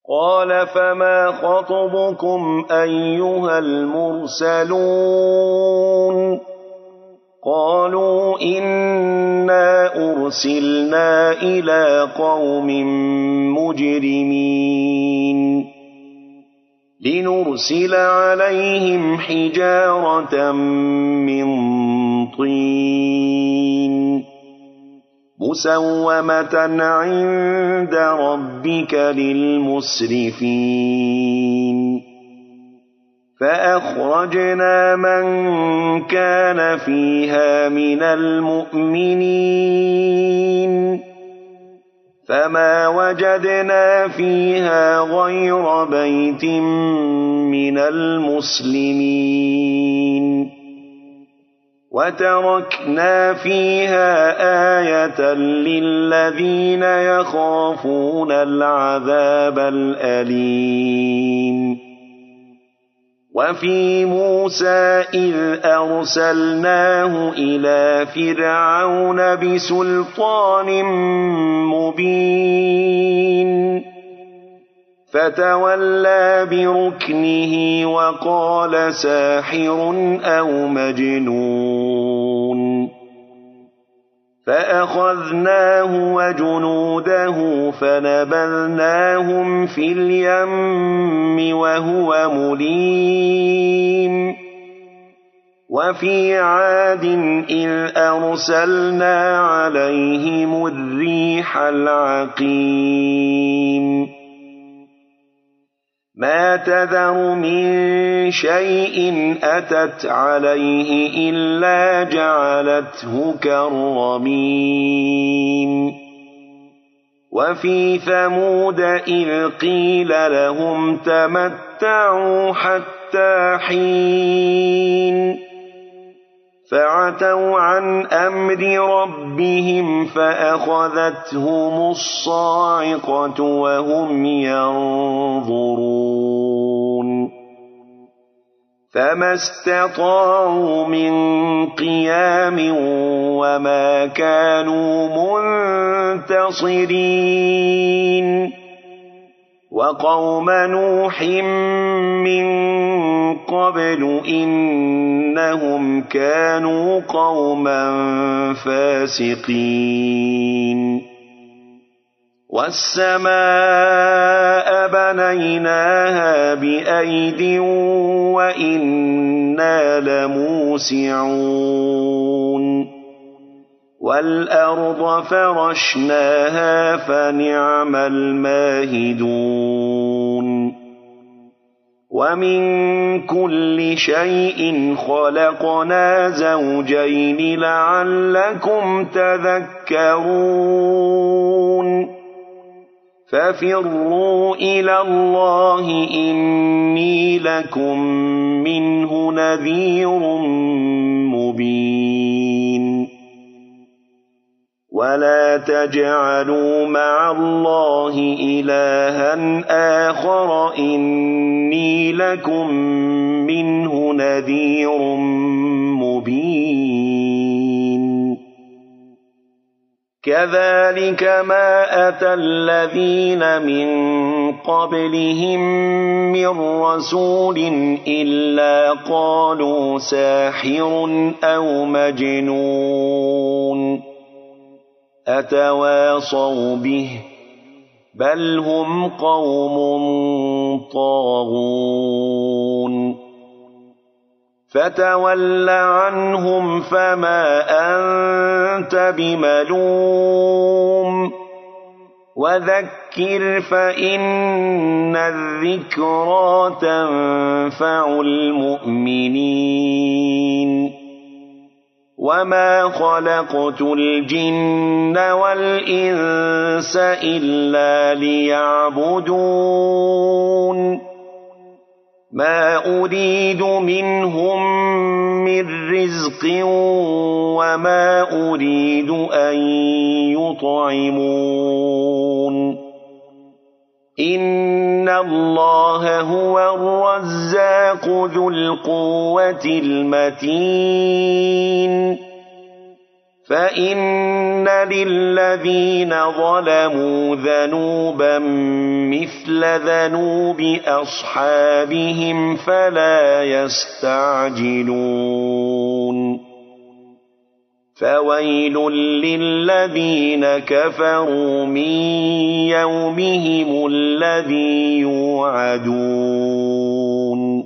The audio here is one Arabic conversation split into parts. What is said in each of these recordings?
قال فما خطبكم أيها المرسلون قالوا إنا أرسلنا إلى قوم مجرمين لنرسل عليهم حجارة من طين مسومة عند ربك للمسرفين فأخرجنا من كان فيها من المؤمنين فما وجدنا فيها غير بيت من المسلمين وتركنا فيها آية للذين يخافون العذاب الأليم وفي موسى إذ أرسلناه إلى فرعون بسلطان مبين فتولى بركنه وقال ساحر أو مجنون فأخذناه وجنوده فنبذناهم في اليم وهو مليم وفي عاد إذ أرسلنا عليهم الريح العقيم ما تذر من شيء أتت عليه إلا جعلته كالرميم وفي ثمود إذ قيل لهم تمتعوا حتى حين فعتوا عن أمر ربهم فأخذتهم الصاعقة وهم ينظرون فما استطاعوا من قيام وما كانوا منتصرين وقوم نوح من قبل إنهم كانوا قوما فاسقين والسماء بنيناها بأيد وإنا لموسعون والأرض فرشناها فنعم الماهدون ومن كل شيء خلقنا زوجين لعلكم تذكرون ففروا إلى الله إني لكم منه نذير مبين ولا تجعلوا مع الله إلها آخر إني لكم منه نذير مبين كذلك ما أتى الذين من قبلهم من رسول إلا قالوا ساحر أو مجنون أتواصوا به بل هم قوم طاغون فتول عنهم فما أنت بملوم وذكر فإن الذكرى تنفع المؤمنين وما خلقت الجن والإنس إلا ليعبدون ما أريد منهم من رزق وما أريد أن يطعمون إن الله هو الرزاق ذو القوة المتين فإن للذين ظلموا ذنوبا مثل ذنوب أصحابهم فلا يستعجلون فويل للذين كفروا من يومهم الذي يوعدون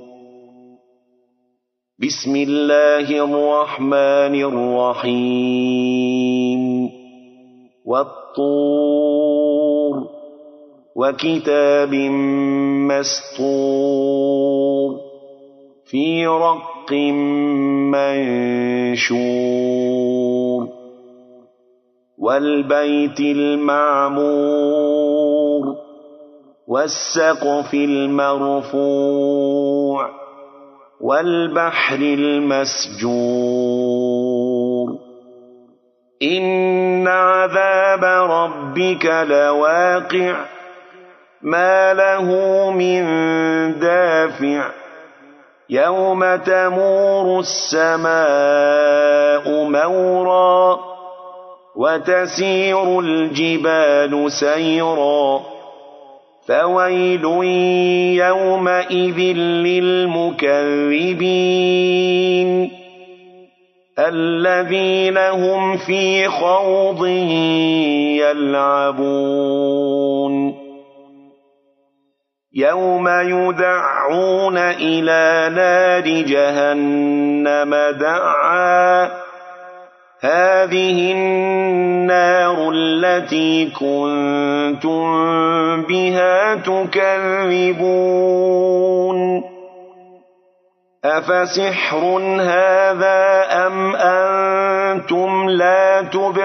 بسم الله الرحمن الرحيم والطور وكتاب مسطور في رق منشور والبيت المعمور والسقف المرفوع والبحر المسجور إن عذاب ربك لواقع ما له من دافع يوم تمور السماء مورا وتسير الجبال سيرا فويل يومئذ للمكذبين الذين هم في خوض يلعبون يوم يدعون إلى نار جهنم دعا هذه النار التي كنتم بها تكذبون أفسحر هذا أم أنتم لا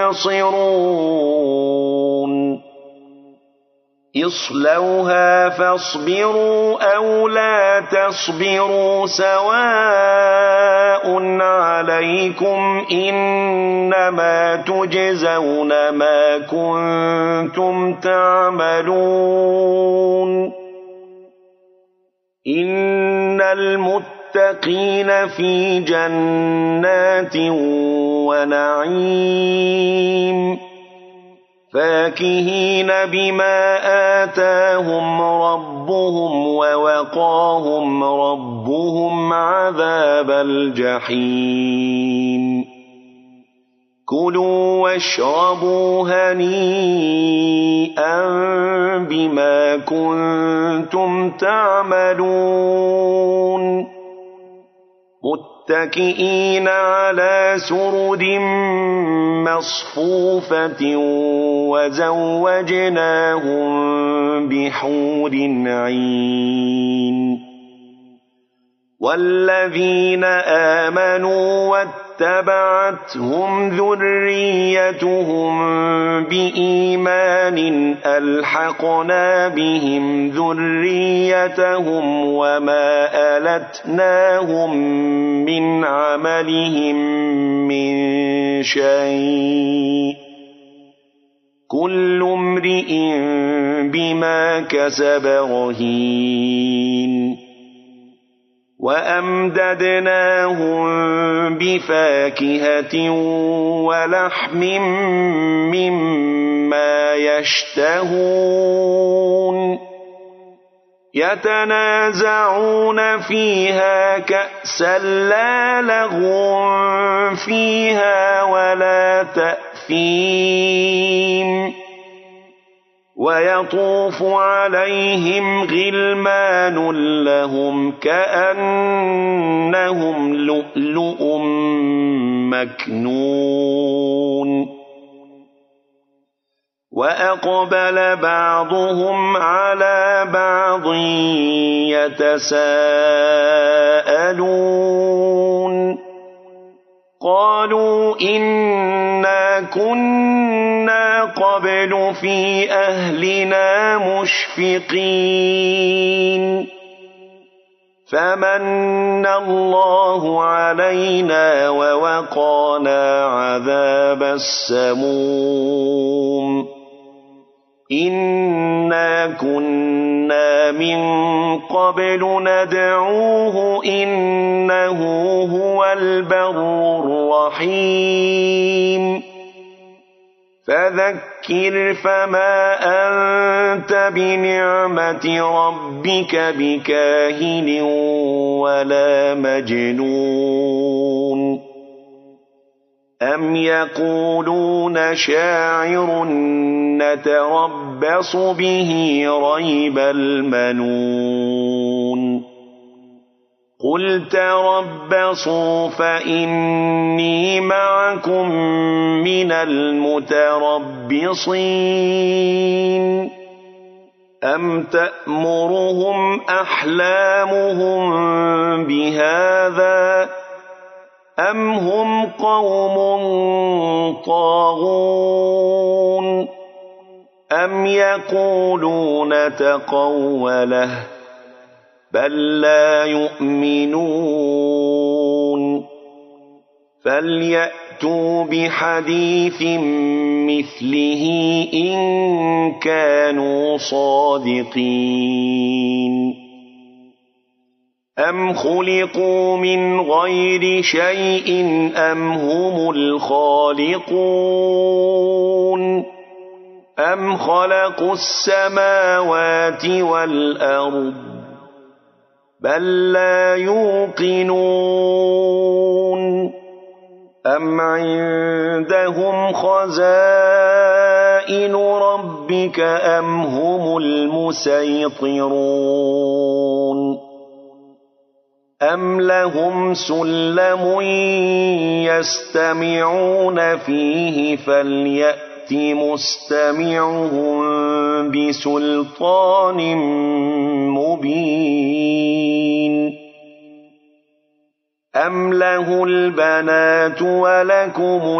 تبصرون اصلوها فاصبروا أو لا تصبروا سواء عليكم إنما تجزون ما كنتم تعملون إن المتقين في جنات ونعيم فاكهين بما آتاهم ربهم ووقاهم ربهم عذاب الجحيم كلوا واشربوا هنيئا بما كنتم تعملون متكئين على سرر مصفوفة وزوجناهم بحور عين والذين آمنوا واتبعتهم ذريتهم بإيمان ألحقنا بهم ذريتهم وما ألتناهم من عملهم من شيء كل امرئ بما كسب رهين وأمددناهم بفاكهة ولحم مما يشتهون يتنازعون فيها كأسا لا لغو فيها ولا تأثيم ويطوف عليهم غلمان لهم كأنهم لؤلؤ مكنون وأقبل بعضهم على بعض يتساءلون قالوا إنا كنا قبل في أهلنا مشفقين فمن الله علينا ووقانا عذاب السموم إنا كنا من قبل ندعوه إنه هو البر الرحيم فذكر فما أنت بنعمة ربك بكاهن ولا مجنون أم يقولون شاعر نتربص به ريب المنون قل تربصوا فإني معكم من المتربصين أم تأمرهم أحلامهم بهذا أم هم قوم طاغون أم يقولون تقوله بل لا يؤمنون فليأتوا بحديث مثله إن كانوا صادقين أم خلقوا من غير شيء أم هم الخالقون أم خلقوا السماوات والأرض بل لا يوقنون أم عندهم خزائن ربك أم هم المسيطرون أم لهم سلم يستمعون فيه فليأت مستمعهم بسلطان مبين أم له البنات ولكم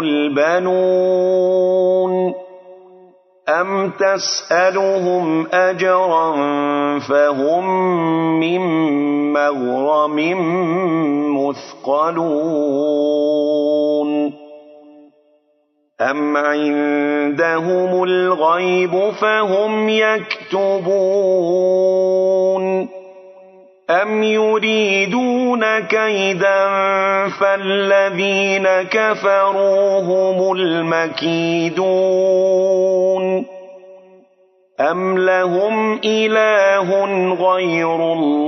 البنون أم تسألهم أجرا فهم من مغرم مثقلون أم عندهم الغيب فهم يكتبون أم يريدون كيدا فالذين كفروا هم المكيدون أم لهم إله غير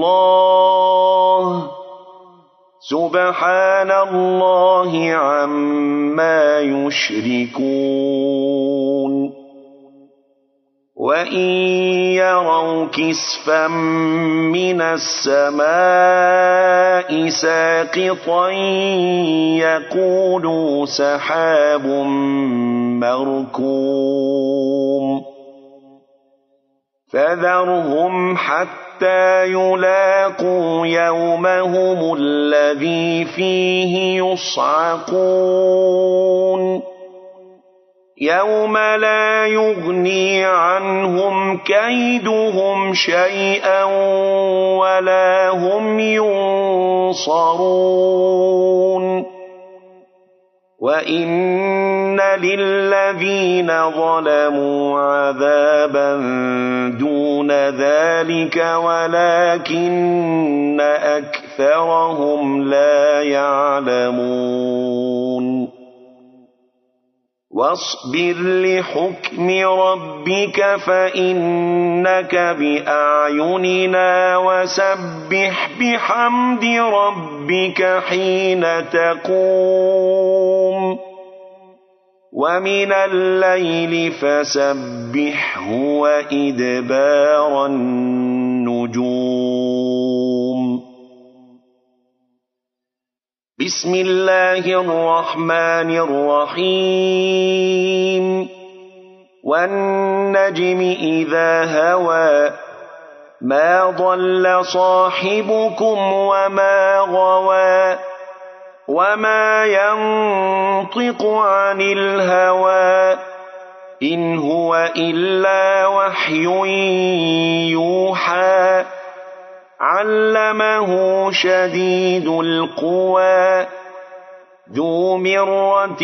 الله سبحان الله عما يشركون وإن يروا كسفا من السماء ساقطا يقولوا سحاب مركوم فذرهم حتى يلاقوا يومهم الذي فيه يصعقون يوم لا يغني عنهم كيدهم شيئا ولا هم ينصرون وإن للذين ظلموا عذابا دون ذلك ولكن أكثرهم لا يعلمون واصبر لحكم ربك فإنك بأعيننا وسبح بحمد ربك حين تقوم ومن الليل فسبحه وإدبار النجوم بسم الله الرحمن الرحيم والنجم إذا هوى ما ضل صاحبكم وما غوى وما ينطق عن الهوى إن هو إلا وحي يوحى علمه شديد القوى ذو مرة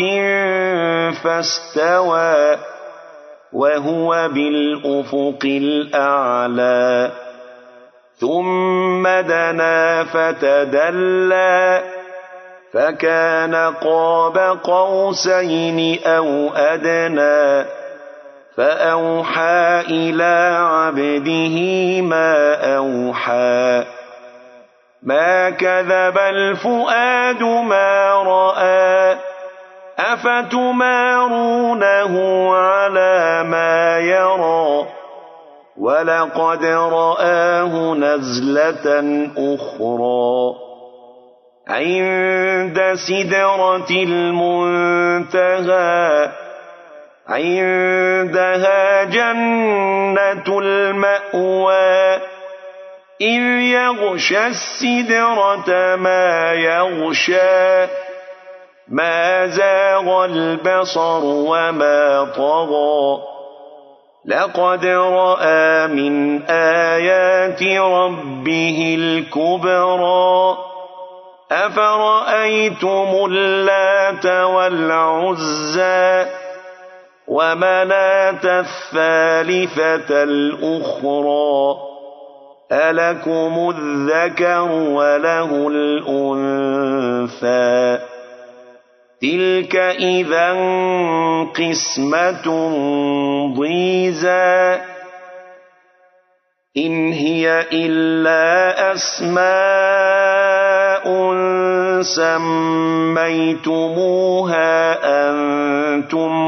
فاستوى وهو بالأفق الأعلى ثم دنا فتدلى فكان قاب قوسين أو أدنى فأوحى إلى عبده ما أوحى ما كذب الفؤاد ما رأى أفتمارونه على ما يرى ولقد رآه نزلة أخرى عند سدرة المنتهى عندها جنة المأوى إذ يغشى السدرة ما يغشى ما زاغ البصر وما طغى لقد رأى من آيات ربه الكبرى أفرأيتم اللات والعزى ومناة الثالثة الأخرى ألكم الذكر وله الأنثى تلك إذا قسمة ضيزى إن هي إلا أسماء سميتموها أنتم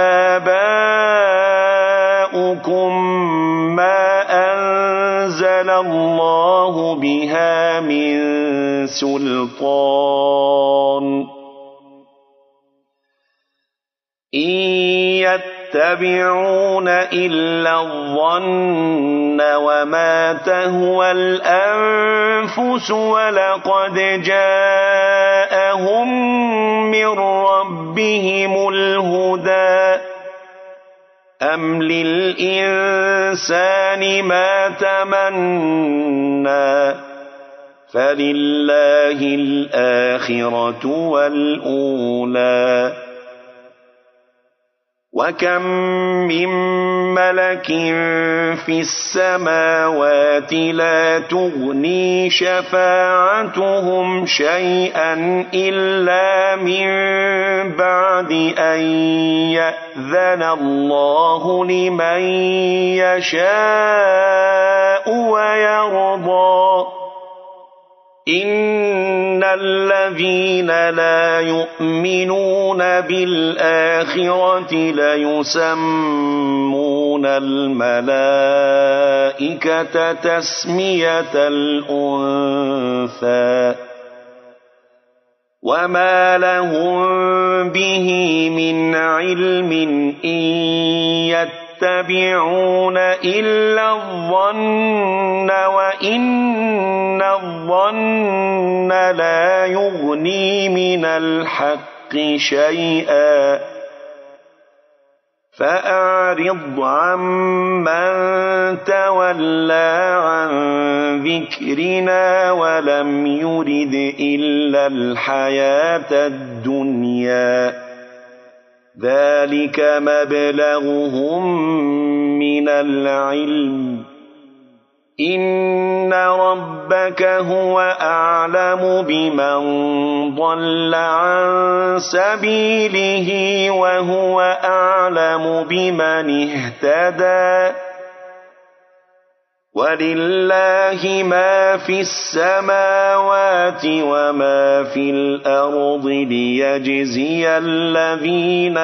وآباؤكم ما أنزل الله بها من سلطان إن يتبعون إلا الظن وما تهوى الأنفس ولقد جاءهم من ربهم الهدى أم للإنسان ما تمنى فلله الآخرة والأولى وكم من ملك في السماوات لا تغني شفاعتهم شيئا إلا من بعد أن يأذن الله لمن يشاء ويرضى إن الذين لا يؤمنون بالآخرة ليسمون الملائكة تسمية الأنثى وما لهم به من علم إن يتبعون إلا الظن وإن الظن لا يغني من الحق شيئا فأعرض عمن تولى عن ذكرنا ولم يرد إلا الحياة الدنيا ذلك مبلغهم من العلم إن ربك هو أعلم بمن ضل عن سبيله وهو أعلم بمن اهتدى ولله ما في السماوات وما في الأرض ليجزي الذين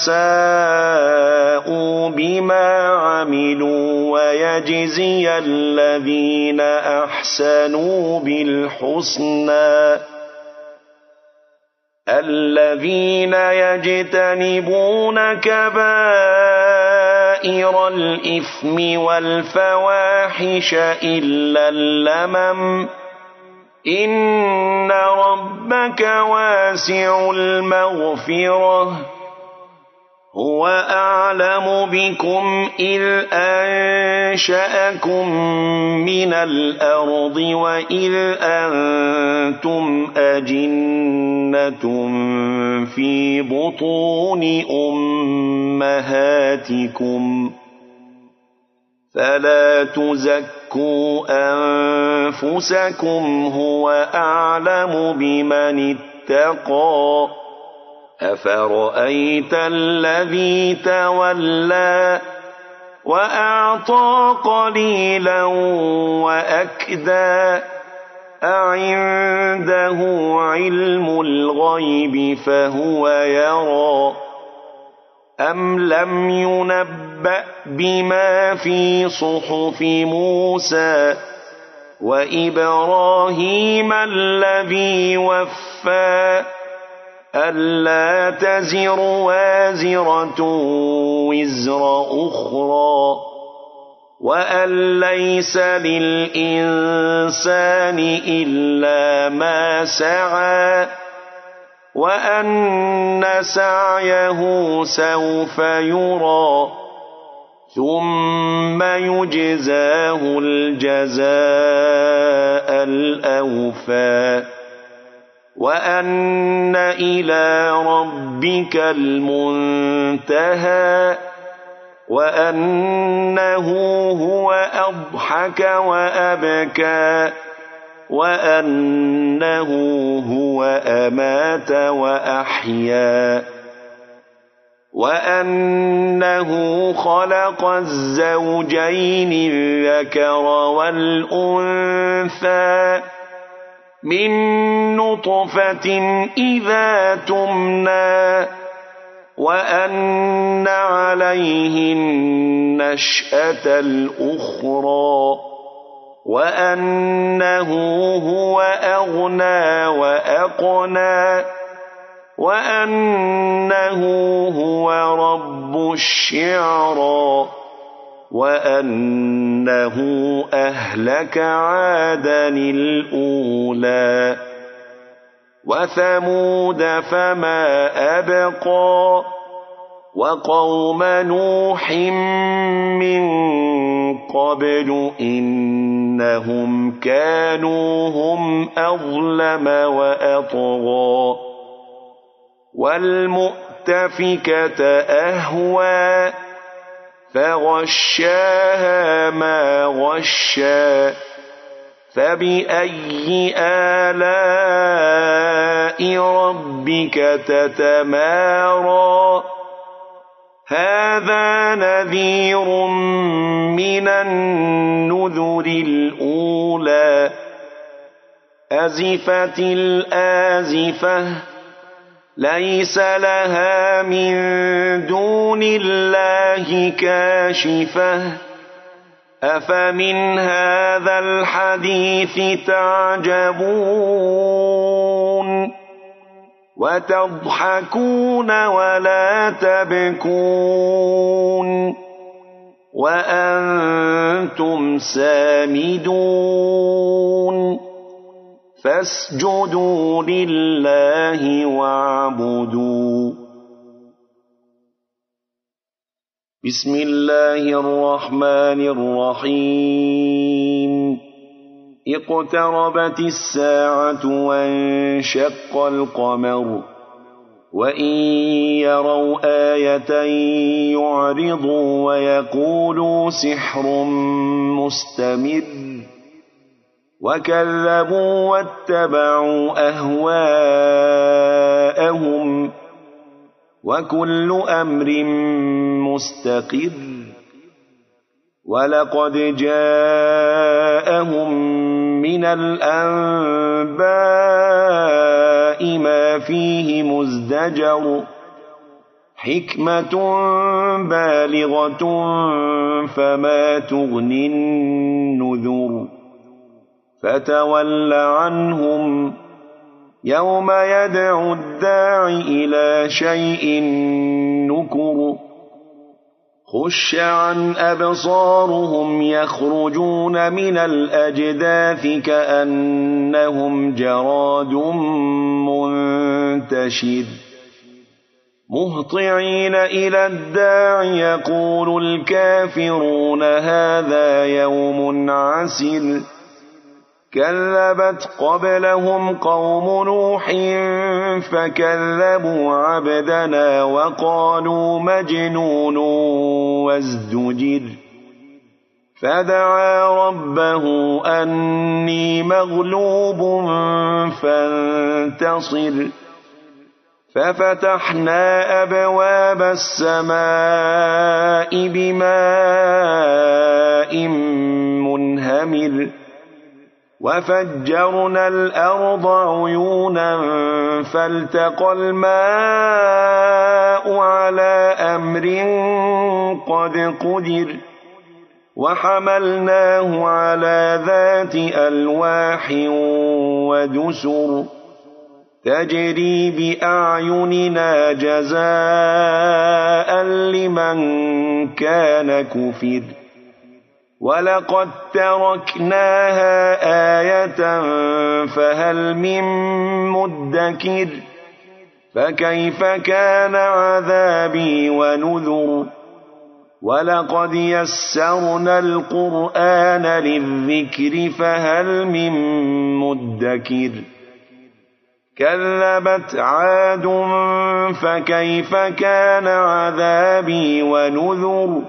أساءوا بما عملوا ويجزي الذين أحسنوا بالحسنى الذين يجتنبون كبائر الإثم والفواحش إلا اللمم إن ربك واسع المغفرة هو أعلم بكم إذ أنشأكم من الأرض وإذ أنتم أجنة في بطون أمهاتكم فلا تزكوا أنفسكم هو أعلم بمن اتقى أفرأيت الذي تولى وأعطى قليلا وأكدى أعنده علم الغيب فهو يرى أم لم ينبأ بما في صحف موسى وإبراهيم الذي وفى ألا تزر وازرة وزر أخرى وأن ليس للإنسان إلا ما سعى وأن سعيه سوف يرى ثم يجزاه الجزاء الأوفى وأن إلى ربك المنتهى وأنه هو أضحك وأبكى وأنه هو أمات وأحيا وأنه خلق الزوجين الذكر والأنثى من نطفة إذا تمنى وأن عليه النشأة الأخرى وأنه هو أغنى وأقنى وأنه هو رب الشعرى وأنه أهلك عادا الأولى وثمود فما أبقى وقوم نوح من قبل إنهم كانوا هم أظلم وأطغى والمؤتفكة أهوى فغشاها ما غشى فبأي آلاء ربك تتمارى هذا نذير من النذر الأولى أزفت الآزفة ليس لها من دون الله كاشفة أفمن هذا الحديث تعجبون وتضحكون ولا تبكون وأنتم سامدون فاسجدوا لله واعبدوا بسم الله الرحمن الرحيم اقتربت الساعة وانشق القمر وإن يروا آية يعرضوا ويقولوا سحر مستمر وكذبوا واتبعوا أهواءهم وكل أمر مستقر ولقد جاءهم من الأنباء ما فيه مزدجر حكمة بالغة فما تغني النذر فتول عنهم يوم يدعو الداع إلى شيء نكر خش عن أبصارهم يخرجون من الأجداث كأنهم جراد منتشر مهطعين إلى الداع يقول الكافرون هذا يوم عسر كذبت قبلهم قوم نوح فكذبوا عبدنا وقالوا مجنون وازدجر فدعا ربه أني مغلوب فانتصر ففتحنا أبواب السماء بماء منهمر وفجرنا الأرض عيونا فالتقى الماء على أمر قد قدر وحملناه على ذات ألواح ودسر تجري بأعيننا جزاء لمن كان كفر ولقد تركناها آية فهل من مدكر فكيف كان عذابي ونذر ولقد يسرنا القرآن للذكر فهل من مدكر كذبت عاد فكيف كان عذابي ونذر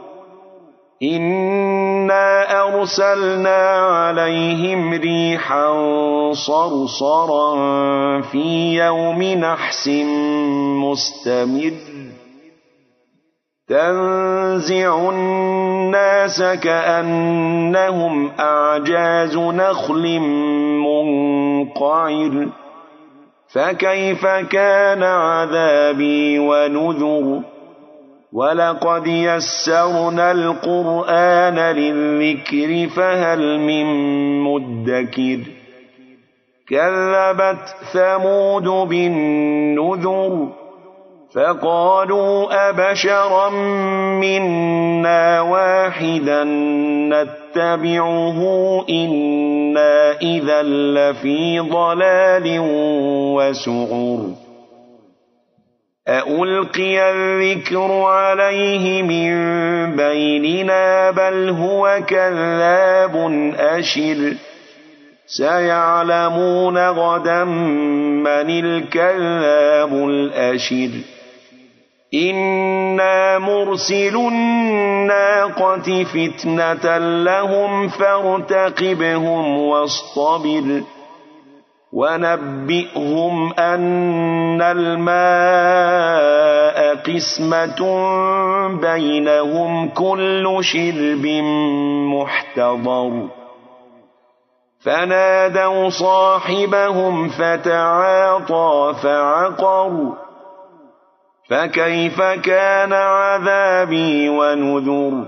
إنا أرسلنا عليهم ريحا صرصرا في يوم نحس مستمر تنزع الناس كأنهم أعجاز نخل منقعر فكيف كان عذابي ونذر ولقد يسرنا القرآن للذكر فهل من مدكر كذبت ثمود بالنذر فقالوا أبشرا منا واحدا نتبعه إنا إذا لفي ضلال وسعر أألقي الذكر عليه من بيننا بل هو كذاب أشر سيعلمون غدا من الكذاب الأشر إنا مرسل الناقة فتنة لهم فارتقبهم واصطبر ونبئهم أن الماء قسمة بينهم كل شرب محتضر فنادوا صاحبهم فتعاطى فعقر فكيف كان عذابي ونذر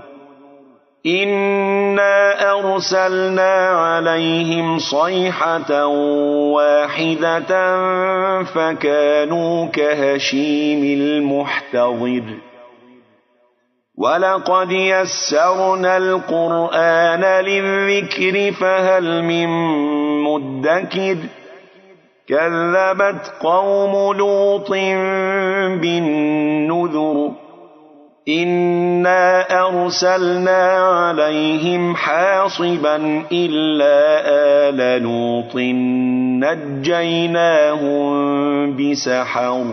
إنا أرسلنا عليهم صيحة واحدة فكانوا كهشيم المحتضر ولقد يسرنا القرآن للذكر فهل من مدكر كذبت قوم لوط بالنذر إنا أرسلنا عليهم حاصبا إلا آل لوط نجيناهم بسحر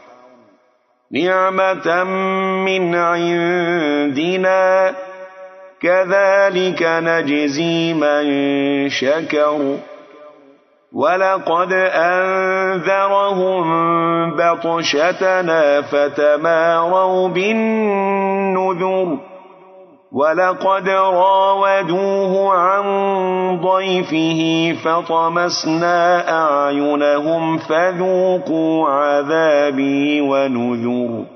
نعمة من عندنا كذلك نجزي من شكر ولقد أنذرهم بطشتنا فتماروا بالنذر ولقد راودوه عن ضيفه فطمسنا أعينهم فذوقوا عذابي ونذر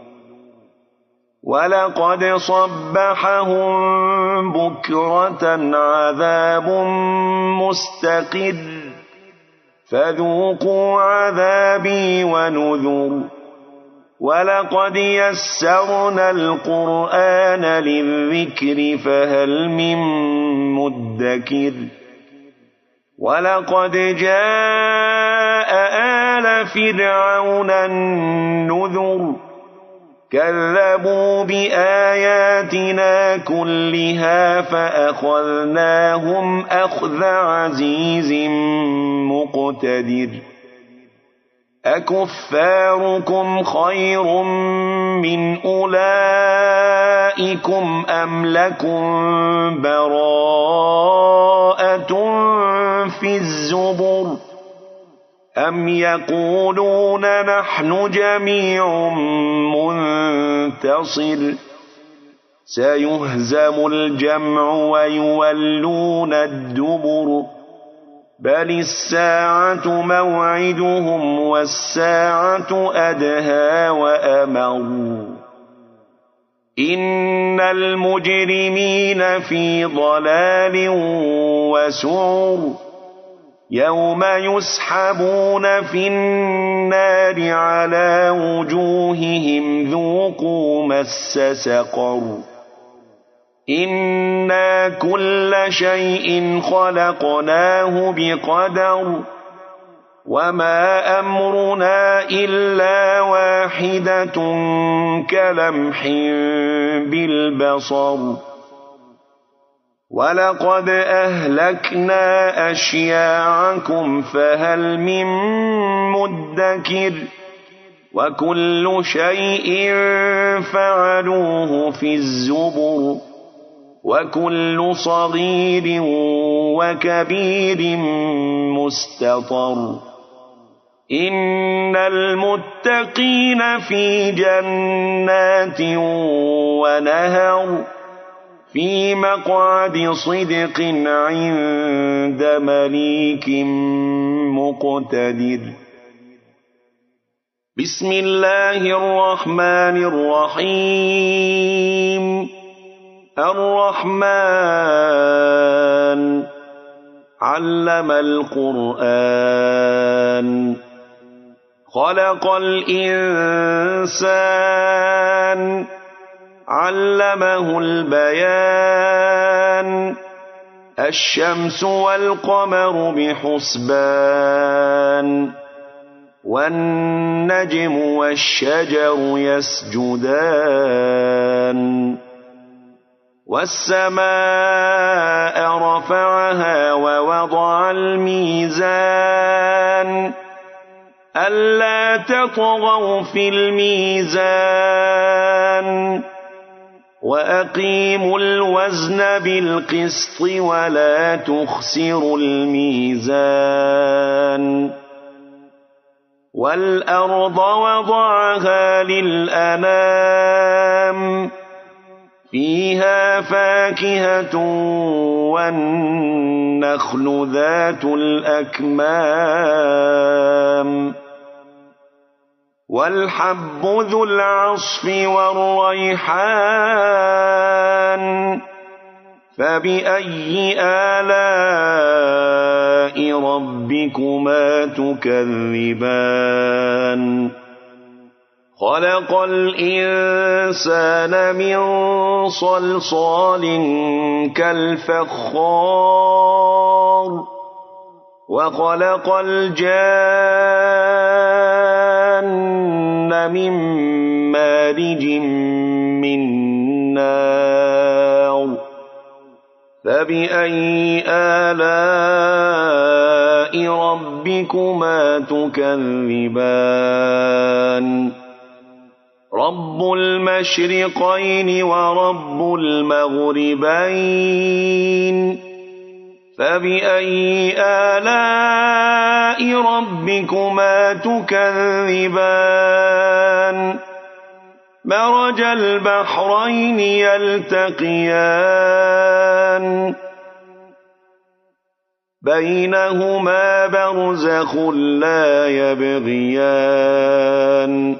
ولقد صبحهم بكرة عذاب مستقر فذوقوا عذابي ونذر ولقد يسرنا القرآن للذكر فهل من مدكر ولقد جاء آل فرعون النذر كذبوا بآياتنا كلها فأخذناهم أخذ عزيز مقتدر أكفاركم خير من أولئكم أم لكم براءة في الزبر أم يقولون نحن جميع منتصر سيهزم الجمع ويولون الدبر بل الساعة موعدهم والساعة أدهى وأمر إن المجرمين في ضلال وسعر يوم يسحبون في النار على وجوههم ذوقوا مس سقر إنا كل شيء خلقناه بقدر وما أمرنا إلا واحدة كلمح بالبصر ولقد أهلكنا أشياعكم فهل من مدكر وكل شيء فعلوه في الزبر وكل صغير وكبير مستطر إن المتقين في جنات ونهر في مقعد صدق عند مليك مقتدر بسم الله الرحمن الرحيم الرحمن علم القرآن خلق الإنسان علمه البيان الشمس والقمر بحسبان والنجم والشجر يسجدان والسماء رفعها ووضع الميزان ألا تطغوا في الميزان وأقيموا الوزن بالقسط ولا تخسروا الميزان والأرض وضعها للأنام فيها فاكهة والنخل ذات الأكمام والحب ذو العصف والريحان فبأي آلاء ربكما تكذبان خلق الإنسان من صلصال كالفخار وخلق الجان من مارج من نار فبأي آلاء ربكما تكذبان رب المشرقين ورب المغربين فبأي آلاء ربكما تكذبان مرج البحرين يلتقيان بينهما برزخ لا يبغيان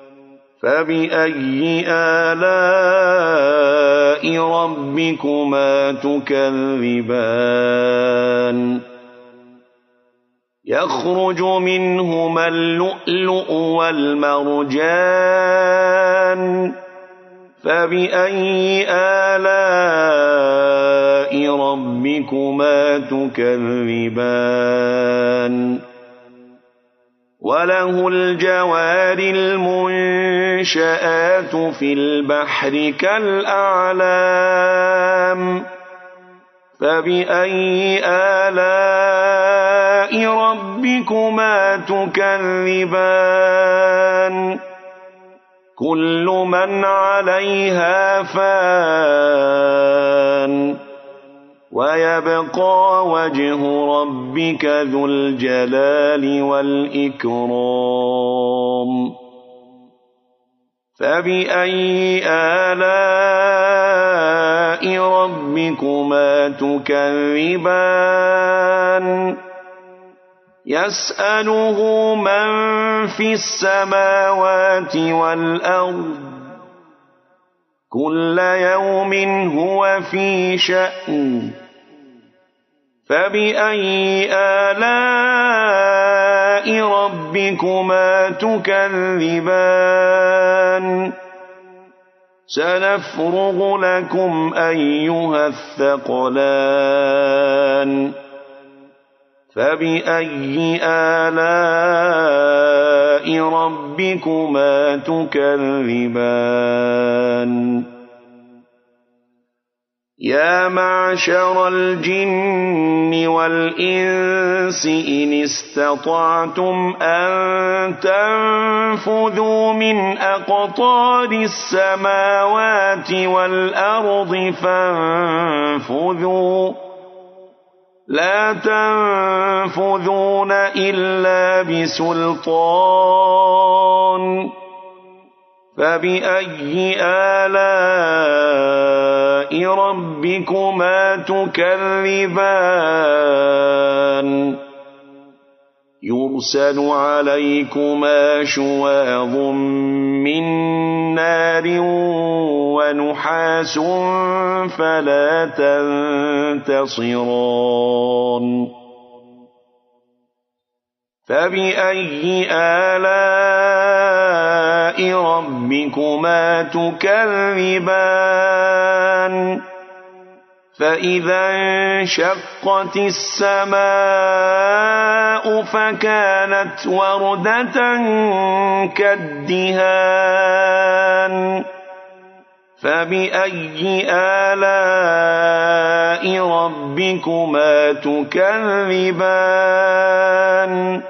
فبأي آلاء ربكما تكذبان يخرج منهما اللؤلؤ والمرجان فبأي آلاء ربكما تكذبان وله الجوار المنشآت في البحر كالأعلام فبأي آلاء ربكما تكذبان كل من عليها فان ويبقى وجه ربك ذو الجلال والإكرام فبأي آلاء ربكما تكذبان يسأله من في السماوات والأرض كل يوم هو في شأن فبأي آلاء ربكما تكذبان سنفرغ لكم أيها الثقلان فبأي آلاء ربكما تكذبان يا معشر الجن والإنس إن استطعتم أن تنفذوا من أقطار السماوات والأرض فانفذوا لا تنفذون إلا بسلطان فبأي آلاء ربكما تكذبان يرسل عليكما شواظ من نار ونحاس فلا تنتصران فبأي آلاء ربكما تكذبان فإذا انشقت السماء فكانت وردة كالدهان فبأي آلاء ربكما تكذبان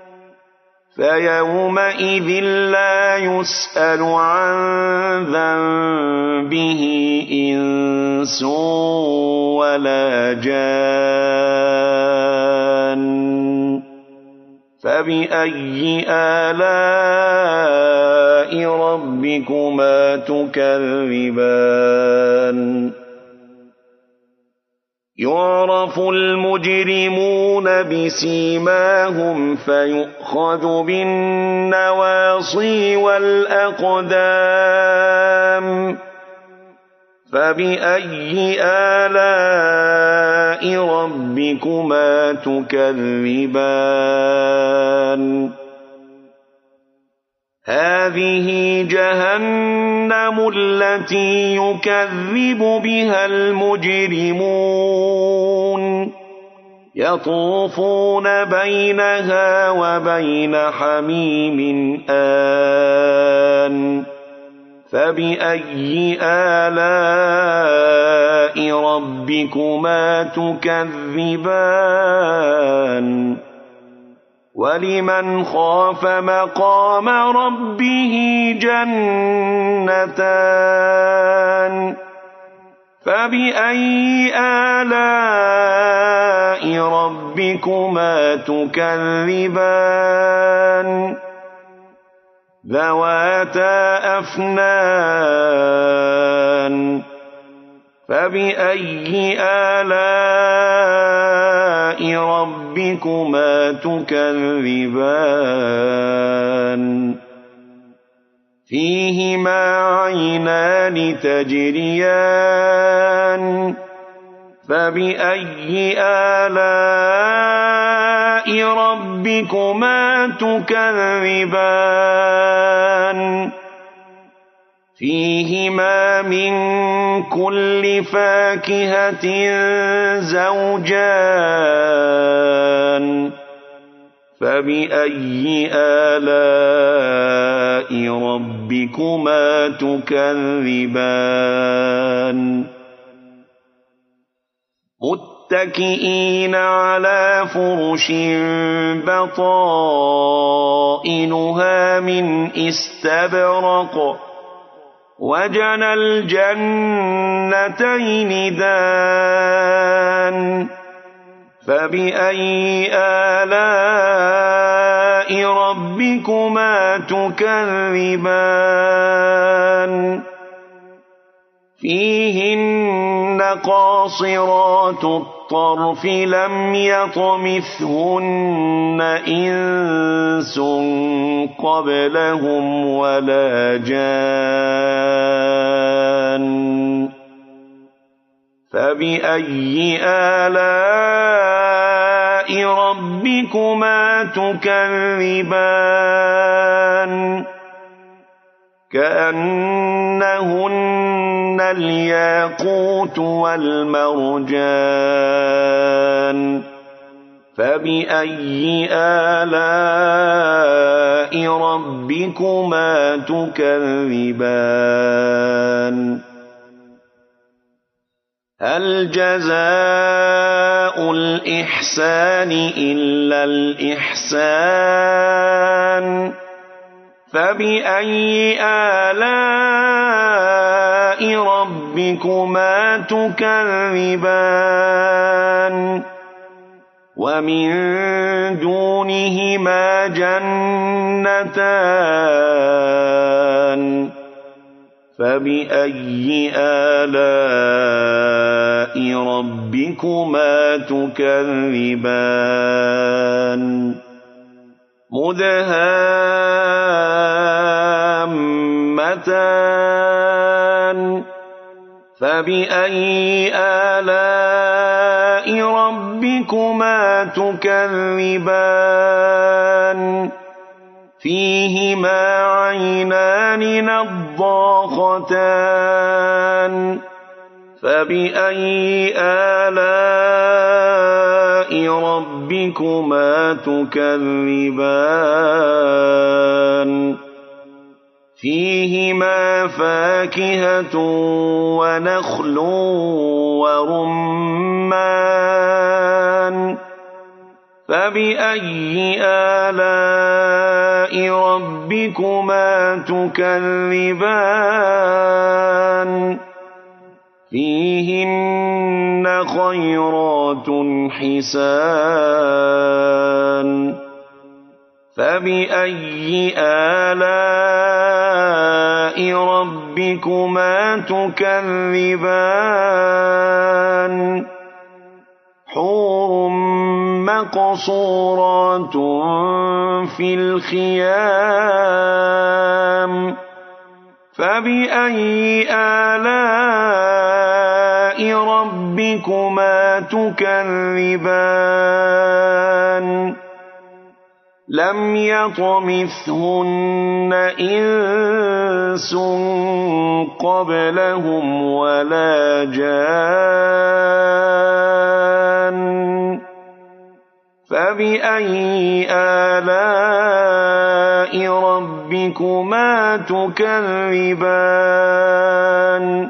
فيومئذ لا يسأل عن ذنبه إنس ولا جان فبأي آلاء ربكما تكذبان يعرف المجرمون بسيماهم فيؤخذ بالنواصي والأقدام فبأي آلاء ربكما تكذبان هذه جهنم التي يكذب بها المجرمون يطوفون بينها وبين حميم آن فبأي آلاء ربكما تكذبان ولمن خاف مقام ربه جنتان فبأي آلاء ربكما تكذبان ذواتا أفنان فبأي آلاء ربكما تكذبان فيهما عينان تجريان فبأي آلاء ربكما تكذبان فيهما من كل فاكهة زوجان فبأي آلاء ربكما تكذبان متكئين على فرش بطائنها من استبرق وجنى الجنتين دان فبأي آلاء ربكما تكذبان فيهن قاصرات الطرف لم يطمثهن إنس قبلهم ولا جان فبأي آلاء ربكما تكذبان كأنهن الياقوت والمرجان فبأي آلاء ربكما تكذبان هل جزاء الإحسان إلا الإحسان فبأي آلاء ربكما تكذبان ومن دونهما جنتان فبأي آلاء ربكما تكذبان مدهامتان فبأي آلاء ربكما تكذبان فيهما عينان نضاختان فبأي آلاء ربكما تكذبان فيهما فاكهة ونخل ورمان فبأي آلاء ربكما تكذبان فيهن خيرات حسان فبأي آلاء ربكما تكذبان حور مقصورات في الخيام فبأي آلاء ربكما تكذبان لم يطمثهن إنس قبلهم ولا جان فبأي آلاء ربكما تكذبان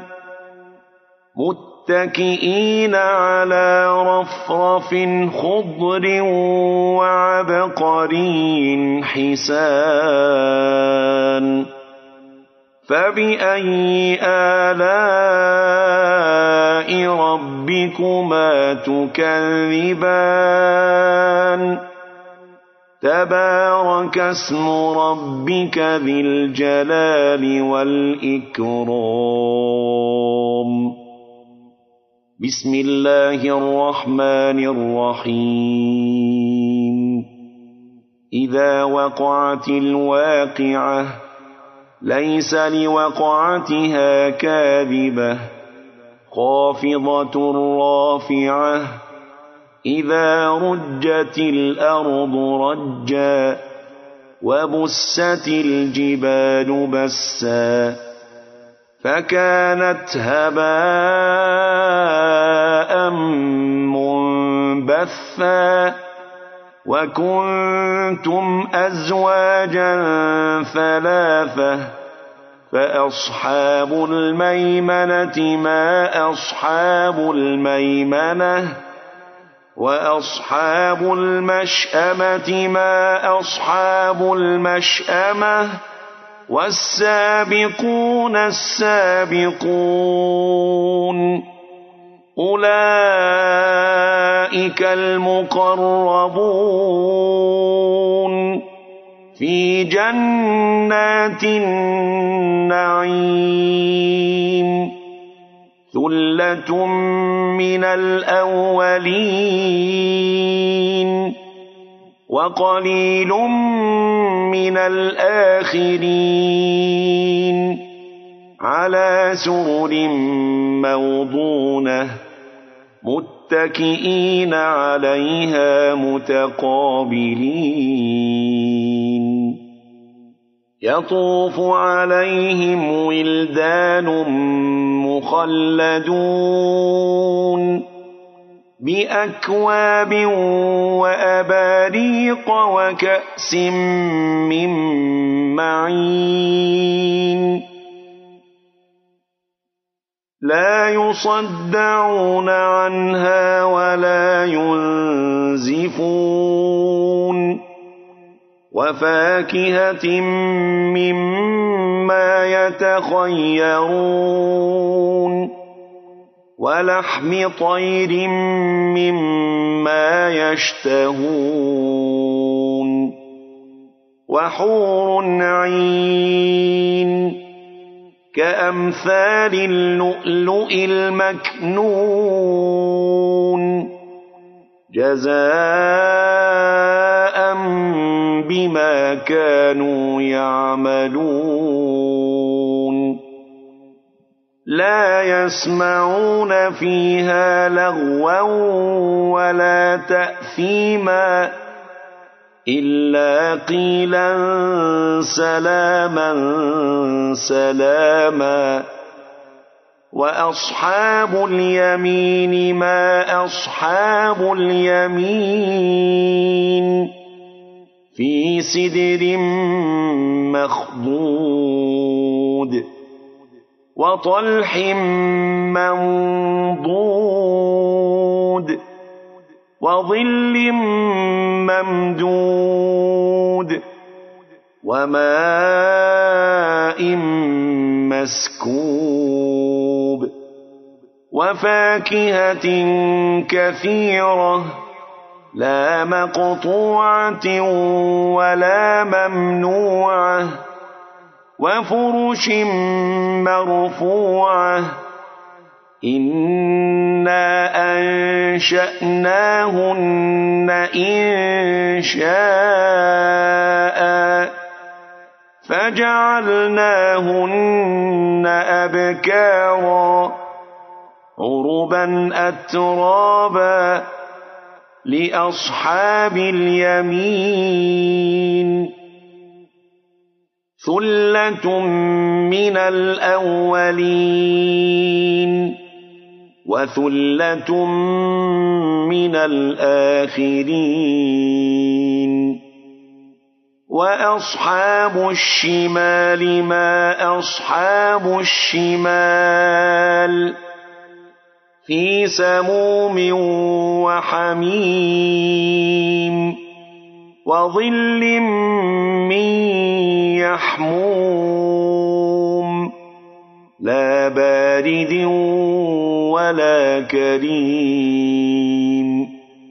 متكئين على رفرف خضر وعبقري حسان فبأي آلاء ربكما تكذبان تبارك اسم ربك ذي الجلال والإكرام بسم الله الرحمن الرحيم إذا وقعت الواقعة ليس لوقعتها كاذبة خافضة رافعة إذا رجت الأرض رجا وبست الجبال بسا فكانت هباء منبثا وكنتم أزواجا ثلاثة فأصحاب الميمنة ما أصحاب الميمنة وأصحاب المشأمة ما أصحاب المشأمة والسابقون السابقون أولئك المقربون في جنات النعيم ثلة من الأولين وقليل من الآخرين على سرر موضونة متكئين عليها متقابلين يطوف عليهم ولدان مخلدون بأكواب وأباريق وكأس من معين لا يصدعون عنها ولا ينزفون وفاكهة مما يتخيرون ولحم طير مما يشتهون وحور عين كأمثال اللؤلؤ المكنون جزاء بما كانوا يعملون لا يسمعون فيها لغوا ولا تأثيما إلا قيلا سلاما سلاما وأصحاب اليمين ما أصحاب اليمين في سدر مخضود وطلح منضود وظل ممدود وماء مسكوب وفاكهة كثيرة لا مقطوعة ولا ممنوعة وفرش مرفوعة إنا أنشأناهن إنشاء فجعلناهن أبكارا عربا أترابا لأصحاب اليمين ثلة من الأولين وثلة من الآخرين وأصحاب الشمال ما أصحاب الشمال في سموم وحميم وظل من يحموم لا بارد ولا كريم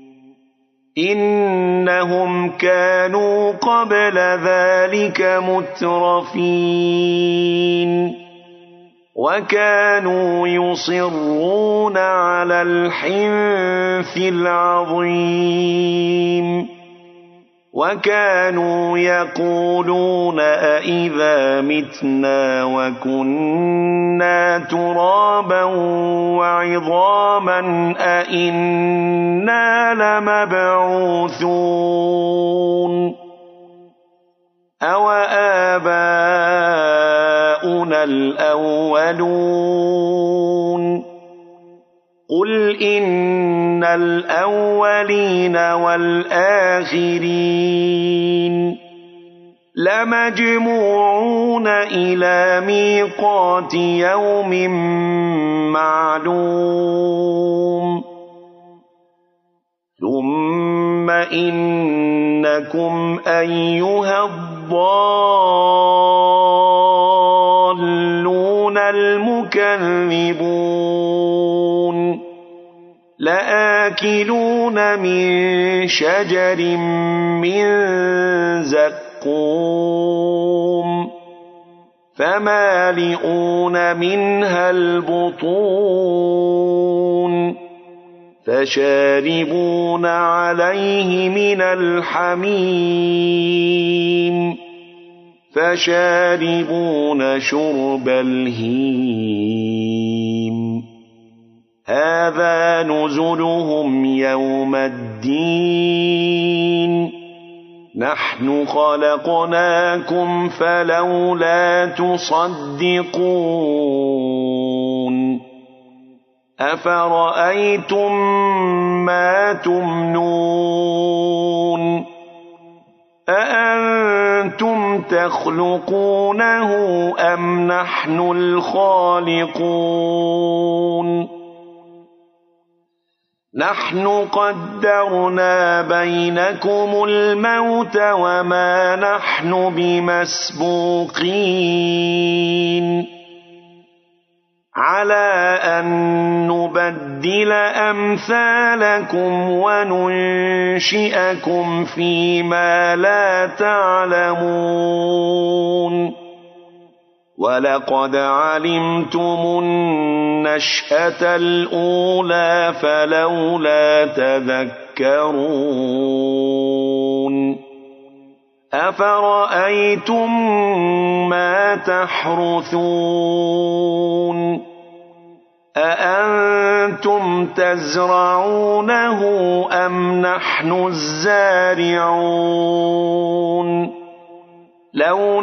إنهم كانوا قبل ذلك مترفين وكانوا يصرون على الحنث العظيم وكانوا يقولون أئذا متنا وكنا ترابا وعظاما أئنا لمبعوثون أو آباؤنا الأولون قل إن الأولين والآخرين لمجموعون إلى ميقات يوم معلوم ثم إنكم أيها الضالون المكذبون لآكلون من شجر من زقوم فمالئون منها البطون فشاربون عليه من الحميم فشاربون شرب الهيم هذا نزلهم يوم الدين نحن خلقناكم فلولا تصدقون أفرأيتم ما تمنون أأنتم تخلقونه أم نحن الخالقون نحن قدرنا بينكم الموت وما نحن بمسبوقين على أن نبدل أمثالكم وننشئكم فيما لا تعلمون ولقد علمتم النشأة الأولى فلولا تذكرون أفرأيتم ما تحرثون أأنتم تزرعونه أم نحن الزارعون لو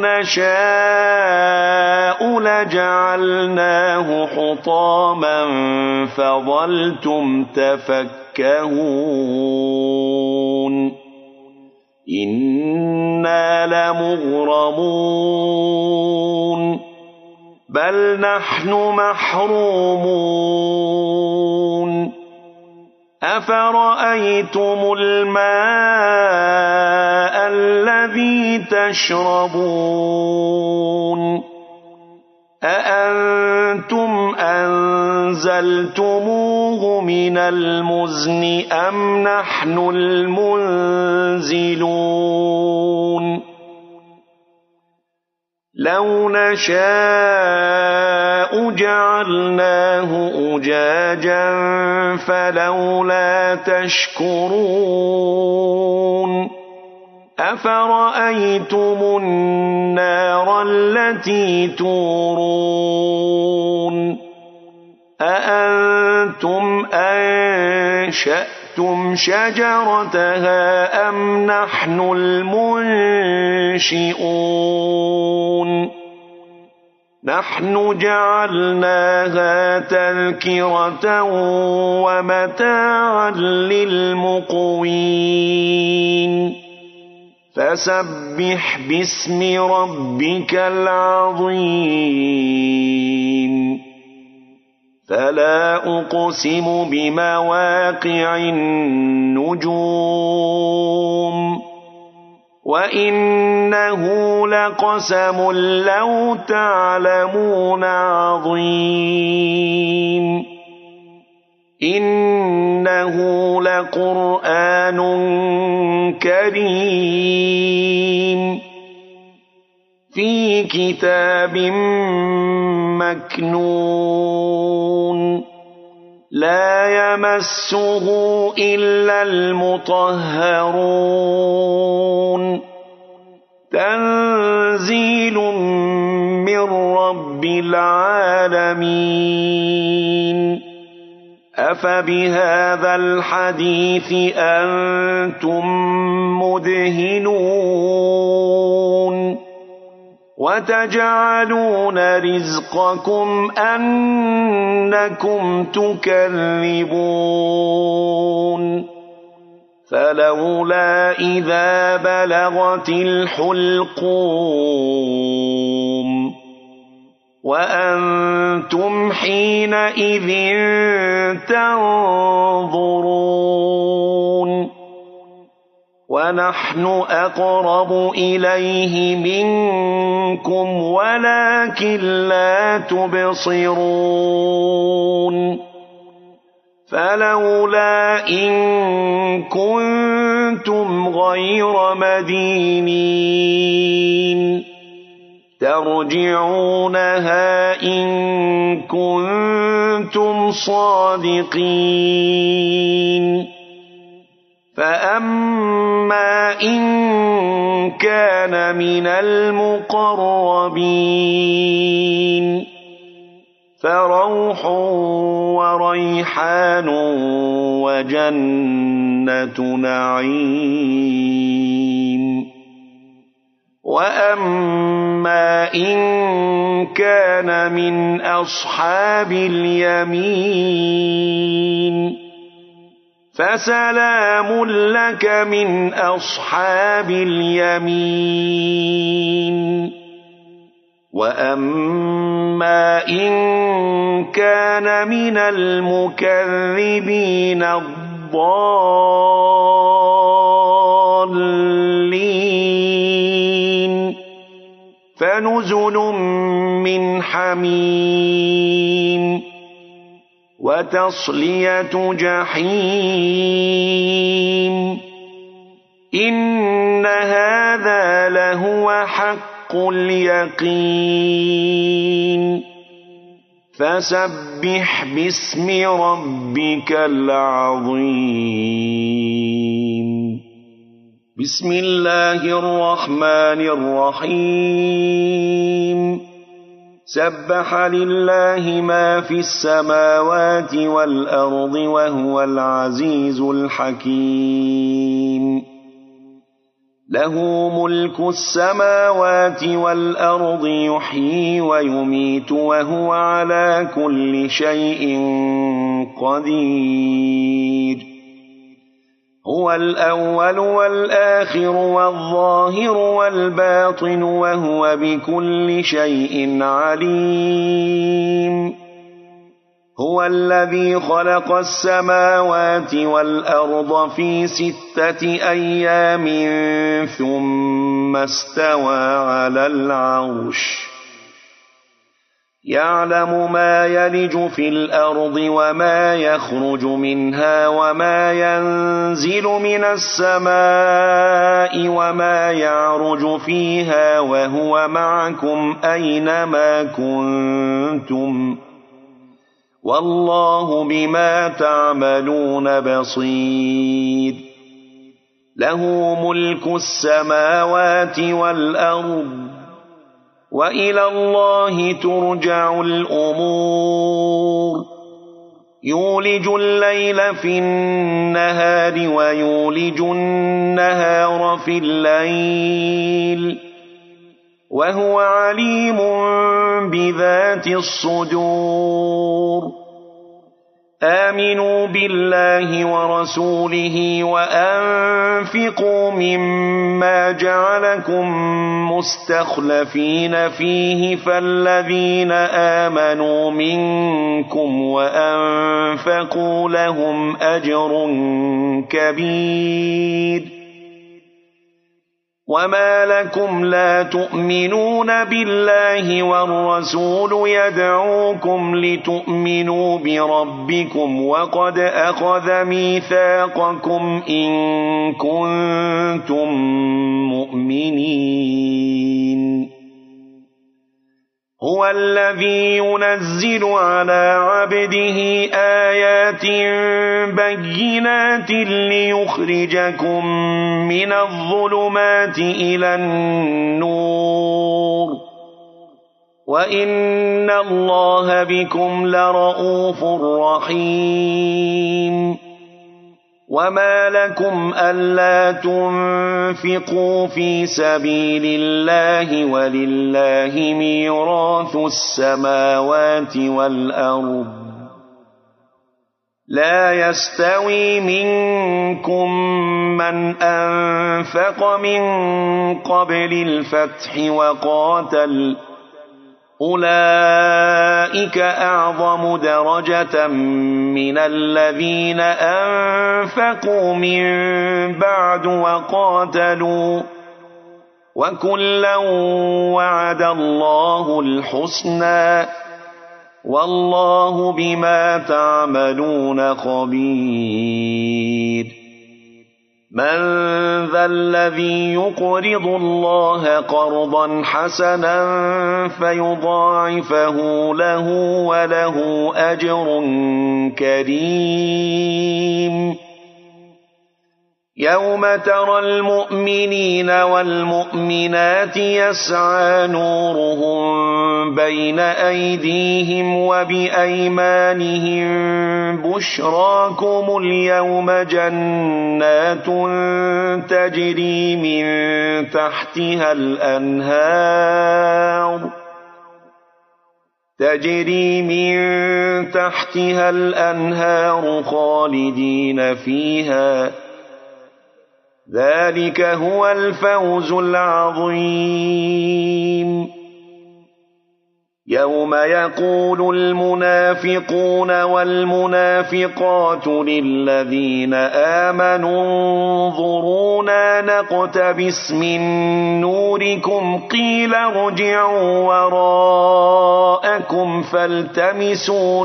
نشاء لجعلناه حطاما فظلتم تفكهون إنا لمغرمون بل نحن محرومون أفرأيتم الماء الذي تشربون أأنتم أنزلتموه من المزن أم نحن المنزلون لو نشاء جعلناه أجاجا فلولا تشكرون أفرأيتم النار التي تورون أأنتم أنشأتم شجرتها أم نحن المنشئون نحن جعلناها تذكرة ومتاعا للمقوين فسبح باسم ربك العظيم فلا أقسم بمواقع النجوم وإنه لقسم لو تعلمون عظيم إنه لقرآن كريم في كتاب مكنون لا يمسه إلا المطهرون تنزيل من رب العالمين أفبهذا الحديث أنتم مدهنون وتجعلون رزقكم أنكم تكذبون فلولا إذا بلغت الحلقوم وأنتم حينئذ تنظرون ونحن أقرب إليه منكم ولكن لا تبصرون فلولا إن كنتم غير مدينين ترجعونها إن كنتم صادقين فأما إن كان من المقربين فروح وريحان وجنة نعيم وأما إن كان من أصحاب اليمين فسلام لك من أصحاب اليمين وأما إن كان من المكذبين الضالين فنزل من حميم وتصلية جحيم إن هذا لهو حق اليقين فسبح باسم ربك العظيم بسم الله الرحمن الرحيم سبح لله ما في السماوات والأرض وهو العزيز الحكيم له ملك السماوات والأرض يحيي ويميت وهو على كل شيء قدير هو الأول والآخر والظاهر والباطن وهو بكل شيء عليم هو الذي خلق السماوات والأرض في 6 أيام ثم استوى على العرش يعلم ما يلج في الأرض وما يخرج منها وما ينزل من السماء وما يعرج فيها وهو معكم أينما كنتم والله بما تعملون بصير له ملك السماوات والأرض وإلى الله ترجع الأمور يولج الليل في النهار ويولج النهار في الليل وهو عليم بذات الصدور آمنوا بالله ورسوله وأنفقوا مما جعلكم مستخلفين فيه فالذين آمنوا منكم وأنفقوا لهم أجر كبير وما لكم لا تؤمنون بالله والرسول يدعوكم لتؤمنوا بربكم وقد أخذ ميثاقكم إن كنتم مؤمنين هو الذي ينزل على عبده آيات بينات ليخرجكم من الظلمات إلى النور وإن الله بكم لرؤوف رحيم وما لكم ألا تنفقوا في سبيل الله ولله ميراث السماوات والأرض لا يستوي منكم من أنفق من قبل الفتح وقاتل أولئك أعظم درجة من الذين أنفقوا من بعد وقاتلوا وكلا وعد الله الحسنى والله بما تعملون خبير من ذا الذي يقرض الله قرضا حسنا فيضاعفه له وله أجر كريم يوم ترى المؤمنين والمؤمنات يسعى نورهم بين أيديهم وبأيمانهم بشراكم اليوم جنات تجري من تحتها الأنهار خالدين فيها ذلك هو الفوز العظيم يوم يقول المنافقون والمنافقات للذين آمنوا انظرونا نقتبس من نوركم قيل ارجعوا وراءكم فالتمسوا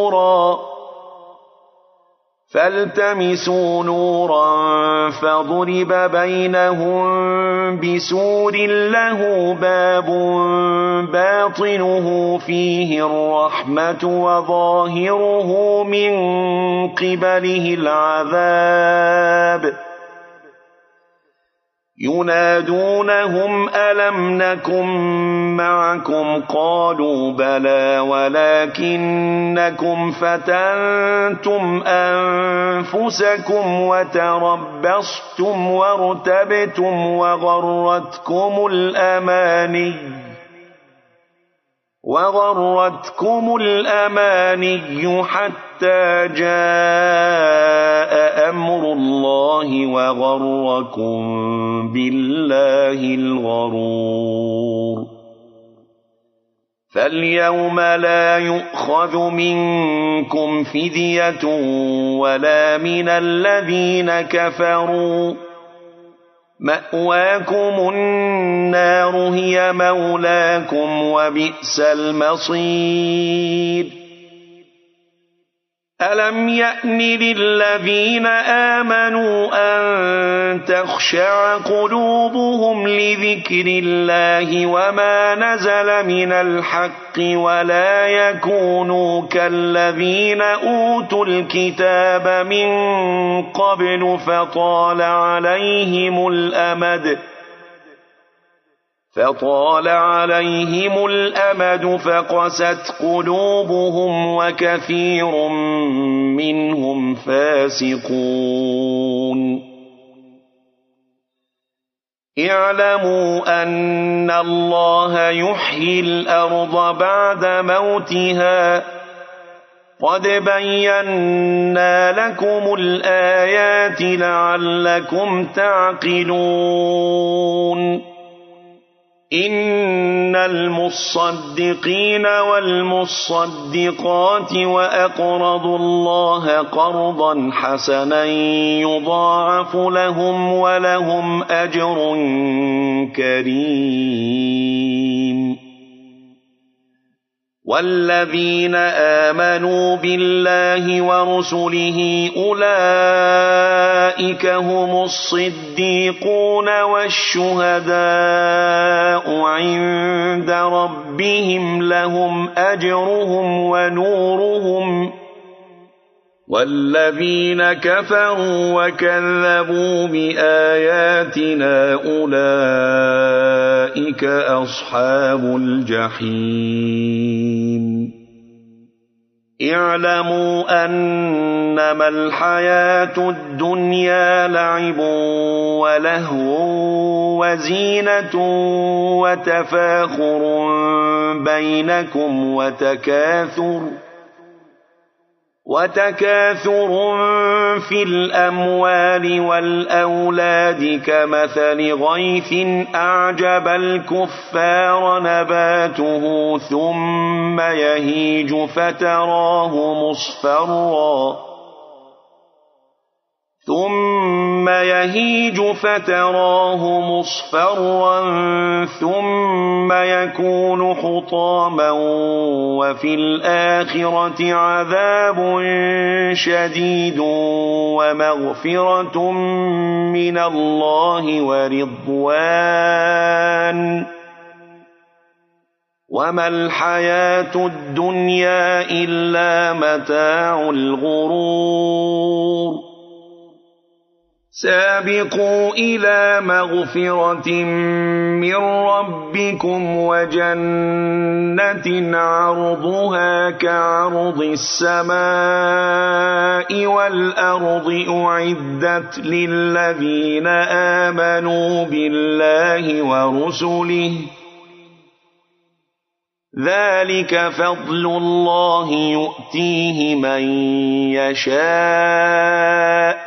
نورا فضرب بينهم بسور له باب باطنه فيه الرحمة وظاهره من قبله العذاب ينادونهم ألم نكن معكم قالوا بلى ولكنكم فتنتم أنفسكم وتربصتم وارتبتم وغرتكم الأماني حتى جاء أمر الله وغركم بالله الغرور فاليوم لا يؤخذ منكم فدية ولا من الذين كفروا مأواكم النار هي مولاكم وبئس المصير ألم يأن للذين آمنوا أن تخشع قلوبهم لذكر الله وما نزل من الحق ولا يكونوا كالذين أوتوا الكتاب من قبل فطال عليهم الأمد فقست قلوبهم وكثير منهم فاسقون اعلموا أن الله يحيي الأرض بعد موتها قد بينا لكم الآيات لعلكم تعقلون إن المصدقين والمصدقات وأقرضوا الله قرضا حسنا يضاعف لهم ولهم أجر كريم والذين آمنوا بالله ورسله أولئك هم الصديقون والشهداء عند ربهم لهم أجرهم ونورهم والذين كفروا وكذبوا بآياتنا أولئك أصحاب الجحيم اعلموا أنما الحياة الدنيا لعب ولهو وزينة وتفاخر بينكم وتكاثر في الأموال والأولاد كمثل غيث أعجب الكفار نباته ثم يهيج فتراه مصفرا ثم يكون حطاما وفي الآخرة عذاب شديد ومغفرة من الله ورضوان وما الحياة الدنيا إلا متاع الغرور سابقوا إلى مغفرة من ربكم وجنة عرضها كعرض السماء والأرض أعدت للذين آمنوا بالله ورسله ذلك فضل الله يؤتيه من يشاء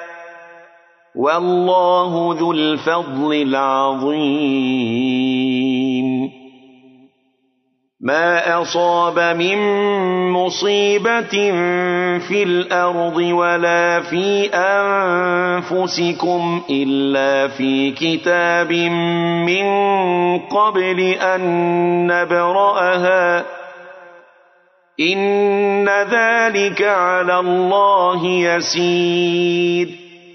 والله ذو الفضل العظيم ما أصاب من مصيبة في الأرض ولا في أنفسكم إلا في كتاب من قبل أن نبرأها إن ذلك على الله يسير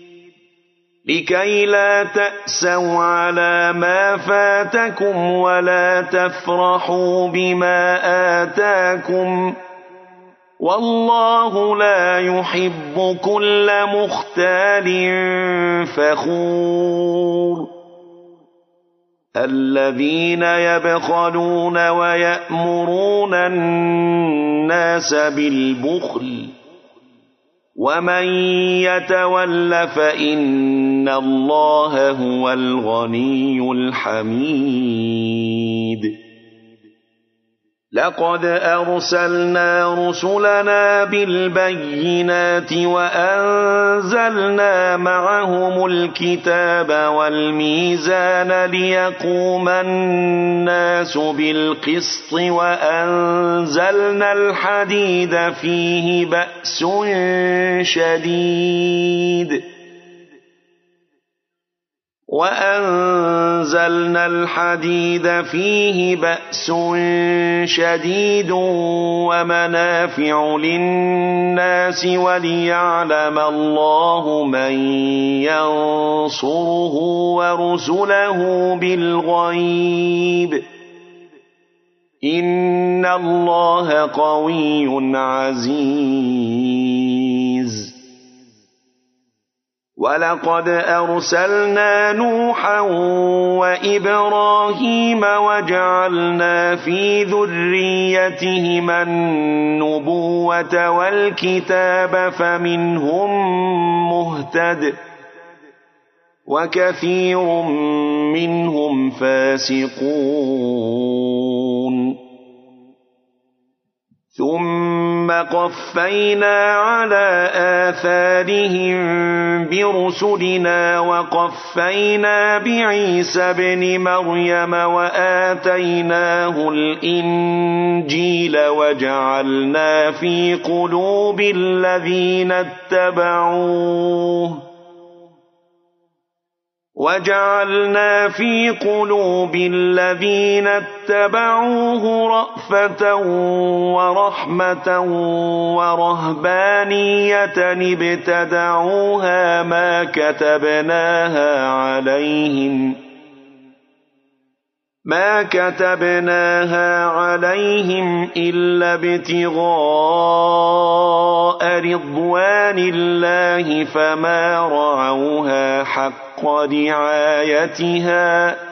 لكي لا تأسوا على ما فاتكم ولا تفرحوا بما آتاكم والله لا يحب كل مختال فخور الذين يبخلون ويأمرون الناس بالبخل ومن يتول فإن الله هو الغني الحميد لقد أرسلنا رسلنا بالبينات وأنزلنا معهم الكتاب والميزان ليقوم الناس بالقسط وأنزلنا الحديد فيه بأس شديد ومنافع للناس وليعلم الله من ينصره ورسله بالغيب إن الله قوي عزيز ولقد أرسلنا نوحا وإبراهيم وجعلنا في ذريتهما النبوة والكتاب فمنهم مهتد وكثير منهم فاسقون ثم قفينا على آثارهم برسلنا وقفينا بعيسى ابن مريم وآتيناه الإنجيل وجعلنا في قلوب الذين اتبعوه رأفة ورحمة ورهبانية ابتدعوها ما كتبناها عليهم إلا ابتغاء رضوان الله فما رعوها حق رعايتها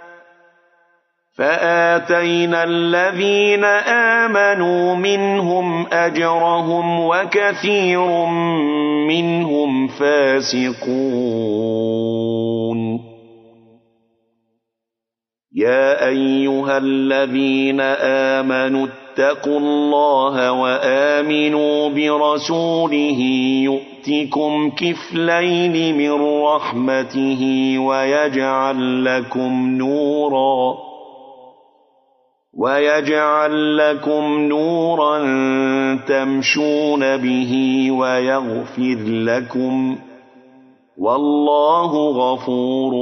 فآتينا الذين آمنوا منهم أجرهم وكثير منهم فاسقون يا أيها الذين آمنوا اتقوا الله وآمنوا برسوله يؤتكم كفلين من رحمته ويجعل لكم نورا تمشون به ويغفر لكم والله غفور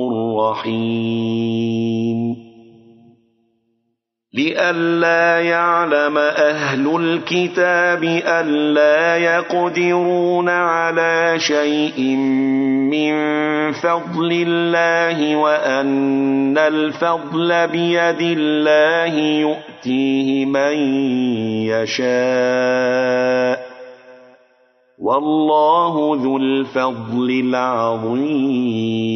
رحيم لئلا يعلم أهل الكتاب ألا يقدرون على شيء من فضل الله وأن الفضل بيد الله يؤتيه من يشاء والله ذو الفضل العظيم